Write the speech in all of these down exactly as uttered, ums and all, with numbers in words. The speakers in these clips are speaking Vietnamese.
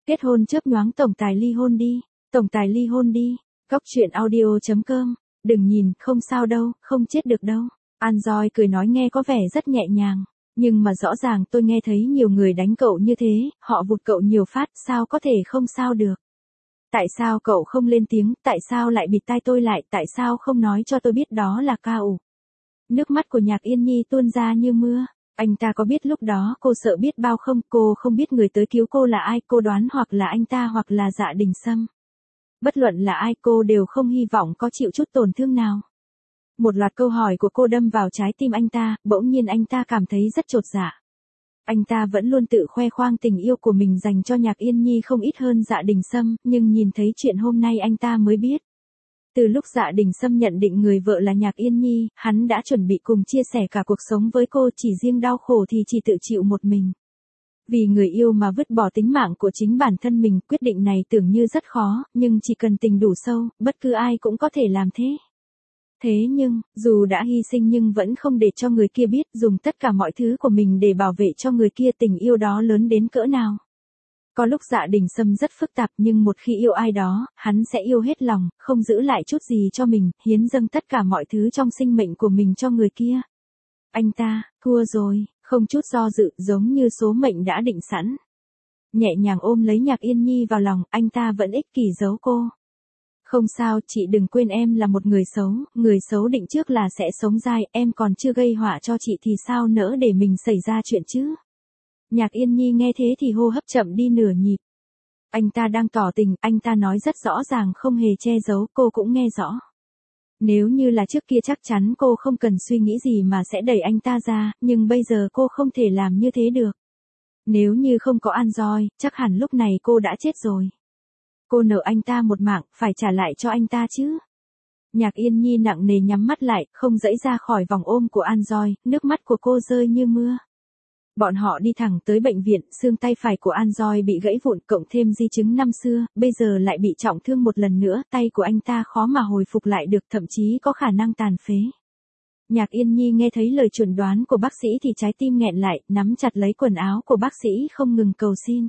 Kết hôn chớp nhoáng tổng tài ly hôn đi, tổng tài ly hôn đi. Góc truyện audio chấm com. Đừng nhìn, không sao đâu, không chết được đâu. Anjoy cười nói nghe có vẻ rất nhẹ nhàng. Nhưng mà rõ ràng tôi nghe thấy nhiều người đánh cậu như thế, họ vụt cậu nhiều phát, sao có thể không sao được. Tại sao cậu không lên tiếng, tại sao lại bịt tai tôi lại, tại sao không nói cho tôi biết đó là ca ủ. Nước mắt của Nhạc Yên Nhi tuôn ra như mưa. Anh ta có biết lúc đó cô sợ biết bao không, cô không biết người tới cứu cô là ai, cô đoán hoặc là anh ta hoặc là Dạ Đình Sâm. Bất luận là ai cô đều không hy vọng có chịu chút tổn thương nào. Một loạt câu hỏi của cô đâm vào trái tim anh ta, bỗng nhiên anh ta cảm thấy rất chột dạ. Anh ta vẫn luôn tự khoe khoang tình yêu của mình dành cho Nhạc Yên Nhi không ít hơn Dạ Đình Sâm, nhưng nhìn thấy chuyện hôm nay anh ta mới biết. Từ lúc Dạ Đình Sâm nhận định người vợ là Nhạc Yên Nhi, hắn đã chuẩn bị cùng chia sẻ cả cuộc sống với cô, chỉ riêng đau khổ thì chỉ tự chịu một mình. Vì người yêu mà vứt bỏ tính mạng của chính bản thân mình, quyết định này tưởng như rất khó, nhưng chỉ cần tình đủ sâu, bất cứ ai cũng có thể làm thế. Thế nhưng, dù đã hy sinh nhưng vẫn không để cho người kia biết, dùng tất cả mọi thứ của mình để bảo vệ cho người kia, tình yêu đó lớn đến cỡ nào. Có lúc Dạ Đình Sâm rất phức tạp nhưng một khi yêu ai đó, hắn sẽ yêu hết lòng, không giữ lại chút gì cho mình, hiến dâng tất cả mọi thứ trong sinh mệnh của mình cho người kia. Anh ta, thua rồi, không chút do dự, giống như số mệnh đã định sẵn. Nhẹ nhàng ôm lấy Nhạc Yên Nhi vào lòng, anh ta vẫn ích kỷ giấu cô. Không sao, chị đừng quên em là một người xấu, người xấu định trước là sẽ sống dai, em còn chưa gây họa cho chị thì sao nỡ để mình xảy ra chuyện chứ. Nhạc Yên Nhi nghe thế thì hô hấp chậm đi nửa nhịp. Anh ta đang tỏ tình, anh ta nói rất rõ ràng không hề che giấu, cô cũng nghe rõ. Nếu như là trước kia chắc chắn cô không cần suy nghĩ gì mà sẽ đẩy anh ta ra, nhưng bây giờ cô không thể làm như thế được. Nếu như không có Anjoy, chắc hẳn lúc này cô đã chết rồi. Cô nợ anh ta một mạng, phải trả lại cho anh ta chứ. Nhạc Yên Nhi nặng nề nhắm mắt lại, không dãy ra khỏi vòng ôm của Anjoy, nước mắt của cô rơi như mưa. Bọn họ đi thẳng tới bệnh viện, xương tay phải của Anjoy bị gãy vụn, cộng thêm di chứng năm xưa, bây giờ lại bị trọng thương một lần nữa, tay của anh ta khó mà hồi phục lại được, thậm chí có khả năng tàn phế. Nhạc Yên Nhi nghe thấy lời chuẩn đoán của bác sĩ thì trái tim nghẹn lại, nắm chặt lấy quần áo của bác sĩ không ngừng cầu xin.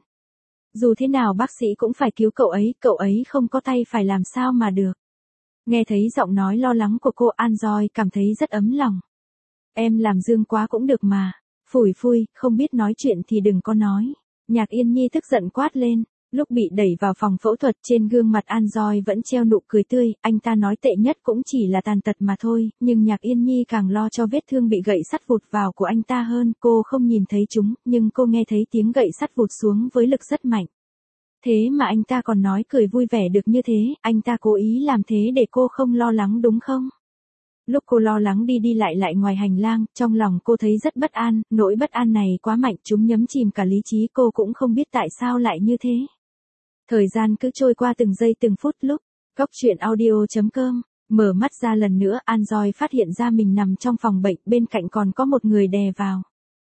Dù thế nào bác sĩ cũng phải cứu cậu ấy, cậu ấy không có tay phải làm sao mà được. Nghe thấy giọng nói lo lắng của cô, Anjoy cảm thấy rất ấm lòng. Em làm dương quá cũng được mà. Phủi phui, không biết nói chuyện thì đừng có nói. Nhạc Yên Nhi tức giận quát lên. Lúc bị đẩy vào phòng phẫu thuật, trên gương mặt Anjoy vẫn treo nụ cười tươi, anh ta nói tệ nhất cũng chỉ là tàn tật mà thôi, nhưng Nhạc Yên Nhi càng lo cho vết thương bị gậy sắt vụt vào của anh ta hơn, cô không nhìn thấy chúng, nhưng cô nghe thấy tiếng gậy sắt vụt xuống với lực rất mạnh. Thế mà anh ta còn nói cười vui vẻ được như thế, anh ta cố ý làm thế để cô không lo lắng đúng không? Lúc cô lo lắng đi đi lại lại ngoài hành lang, trong lòng cô thấy rất bất an, nỗi bất an này quá mạnh, chúng nhấn chìm cả lý trí, cô cũng không biết tại sao lại như thế. Thời gian cứ trôi qua từng giây từng phút. Lúc Góc truyện audio chấm com mở mắt ra lần nữa, Anjoy phát hiện ra mình nằm trong phòng bệnh, bên cạnh còn có một người đè vào.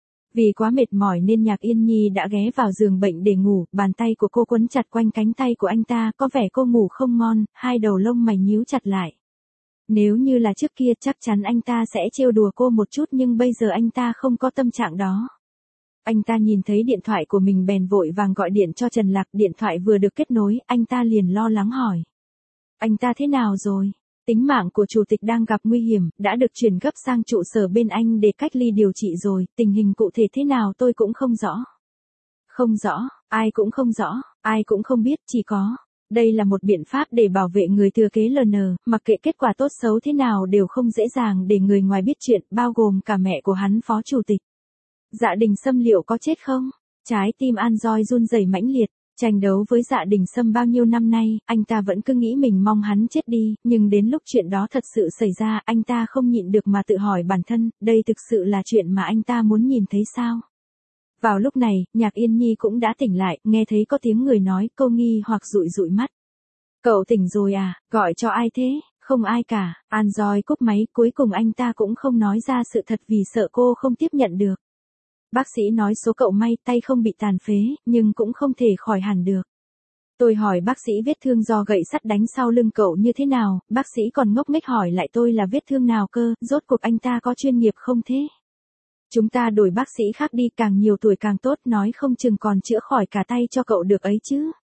Vì quá mệt mỏi nên Nhạc Yên Nhi đã ghé vào giường bệnh để ngủ, bàn tay của cô quấn chặt quanh cánh tay của anh ta, có vẻ cô ngủ không ngon, hai đầu lông mày nhíu chặt lại. Nếu như là trước kia chắc chắn anh ta sẽ trêu đùa cô một chút, nhưng bây giờ anh ta không có tâm trạng đó. Anh ta nhìn thấy điện thoại của mình bèn vội vàng gọi điện cho Trần Lạc, điện thoại vừa được kết nối, anh ta liền lo lắng hỏi. Anh ta thế nào rồi? Tính mạng của chủ tịch đang gặp nguy hiểm, đã được chuyển gấp sang trụ sở bên anh để cách ly điều trị rồi, tình hình cụ thể thế nào tôi cũng không rõ. Không rõ, ai cũng không rõ, ai cũng không biết, chỉ có. Đây là một biện pháp để bảo vệ người thừa kế lờ en, mặc kệ kết quả tốt xấu thế nào đều không dễ dàng để người ngoài biết chuyện, bao gồm cả mẹ của hắn phó chủ tịch. Dạ Đình Sâm liệu có chết không? Trái tim Anjoy run rẩy mãnh liệt. Tranh đấu với Dạ Đình Sâm bao nhiêu năm nay, anh ta vẫn cứ nghĩ mình mong hắn chết đi, nhưng đến lúc chuyện đó thật sự xảy ra, anh ta không nhịn được mà tự hỏi bản thân, đây thực sự là chuyện mà anh ta muốn nhìn thấy sao? Vào lúc này, Nhạc Yên Nhi cũng đã tỉnh lại, nghe thấy có tiếng người nói, cô nghi hoặc dụi dụi mắt. Cậu tỉnh rồi à, gọi cho ai thế? Không ai cả. Anjoy cúp máy, cuối cùng anh ta cũng không nói ra sự thật vì sợ cô không tiếp nhận được. Bác sĩ nói số cậu may, tay không bị tàn phế, nhưng cũng không thể khỏi hẳn được. Tôi hỏi bác sĩ vết thương do gậy sắt đánh sau lưng cậu như thế nào, bác sĩ còn ngốc nghếch hỏi lại tôi là vết thương nào cơ, rốt cuộc anh ta có chuyên nghiệp không thế? Chúng ta đổi bác sĩ khác đi, càng nhiều tuổi càng tốt, nói không chừng còn chữa khỏi cả tay cho cậu được ấy chứ.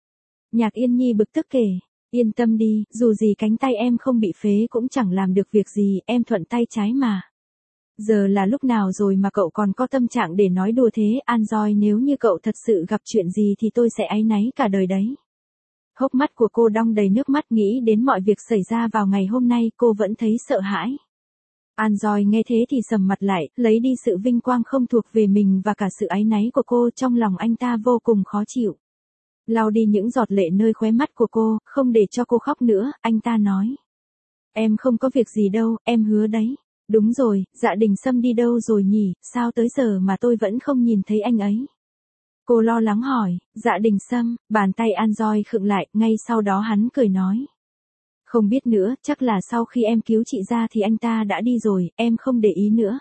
Nhạc Yên Nhi bực tức kể. Yên tâm đi, dù gì cánh tay em không bị phế cũng chẳng làm được việc gì, em thuận tay trái mà. Giờ là lúc nào rồi mà cậu còn có tâm trạng để nói đùa thế, Anjoy, nếu như cậu thật sự gặp chuyện gì thì tôi sẽ áy náy cả đời đấy. Hốc mắt của cô đong đầy nước mắt, nghĩ đến mọi việc xảy ra vào ngày hôm nay, cô vẫn thấy sợ hãi. Anjoy nghe thế thì sầm mặt lại, lấy đi sự vinh quang không thuộc về mình và cả sự áy náy của cô, trong lòng anh ta vô cùng khó chịu. Lau đi những giọt lệ nơi khóe mắt của cô, không để cho cô khóc nữa, anh ta nói. Em không có việc gì đâu, em hứa đấy. Đúng rồi, Dạ Đình Sâm đi đâu rồi nhỉ, sao tới giờ mà tôi vẫn không nhìn thấy anh ấy? Cô lo lắng hỏi. Dạ Đình Sâm, bàn tay Anjoy khựng lại, ngay sau đó hắn cười nói. Không biết nữa, chắc là sau khi em cứu chị ra thì anh ta đã đi rồi, em không để ý nữa.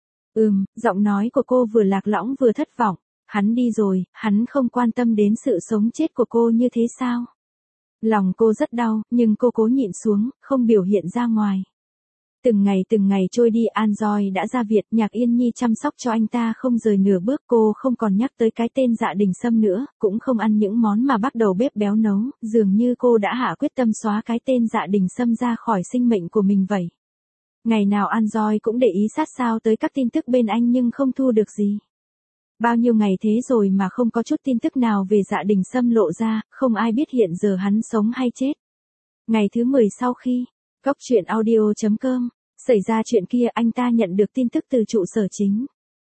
Ừm, giọng nói của cô vừa lạc lõng vừa thất vọng. Hắn đi rồi, hắn không quan tâm đến sự sống chết của cô như thế sao? Lòng cô rất đau, nhưng cô cố nhịn xuống, không biểu hiện ra ngoài. Từng ngày từng ngày trôi đi, Anjoy đã ra viện, Nhạc Yên Nhi chăm sóc cho anh ta không rời nửa bước, cô không còn nhắc tới cái tên Dạ Đình Sâm nữa, cũng không ăn những món mà bác đầu bếp béo nấu, dường như cô đã hạ quyết tâm xóa cái tên Dạ Đình Sâm ra khỏi sinh mệnh của mình vậy. Ngày nào Anjoy cũng để ý sát sao tới các tin tức bên anh nhưng không thu được gì. Bao nhiêu ngày thế rồi mà không có chút tin tức nào về Dạ Đình Sâm lộ ra, không ai biết hiện giờ hắn sống hay chết. Ngày thứ mười sau khi, Góc truyện audio chấm com, xảy ra chuyện kia, anh ta nhận được tin tức từ trụ sở chính.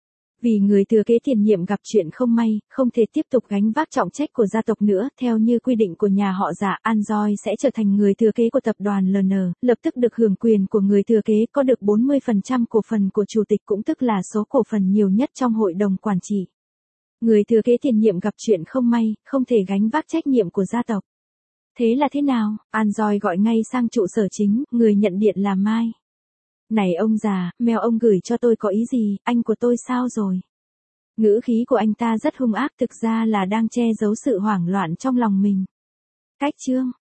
Vì người thừa kế tiền nhiệm gặp chuyện không may, không thể tiếp tục gánh vác trọng trách của gia tộc nữa, theo như quy định của nhà họ Dạ, Anjoy sẽ trở thành người thừa kế của tập đoàn lờ en, lập tức được hưởng quyền của người thừa kế, có được bốn mươi phần trăm cổ phần của chủ tịch, cũng tức là số cổ phần nhiều nhất trong hội đồng quản trị. Người thừa kế tiền nhiệm gặp chuyện không may, không thể gánh vác trách nhiệm của gia tộc. Thế là thế nào? Anjoy gọi ngay sang trụ sở chính, người nhận điện là Mai. Này ông già, mail ông gửi cho tôi có ý gì, anh của tôi sao rồi? Ngữ khí của anh ta rất hung ác, thực ra là đang che giấu sự hoảng loạn trong lòng mình. Cách chương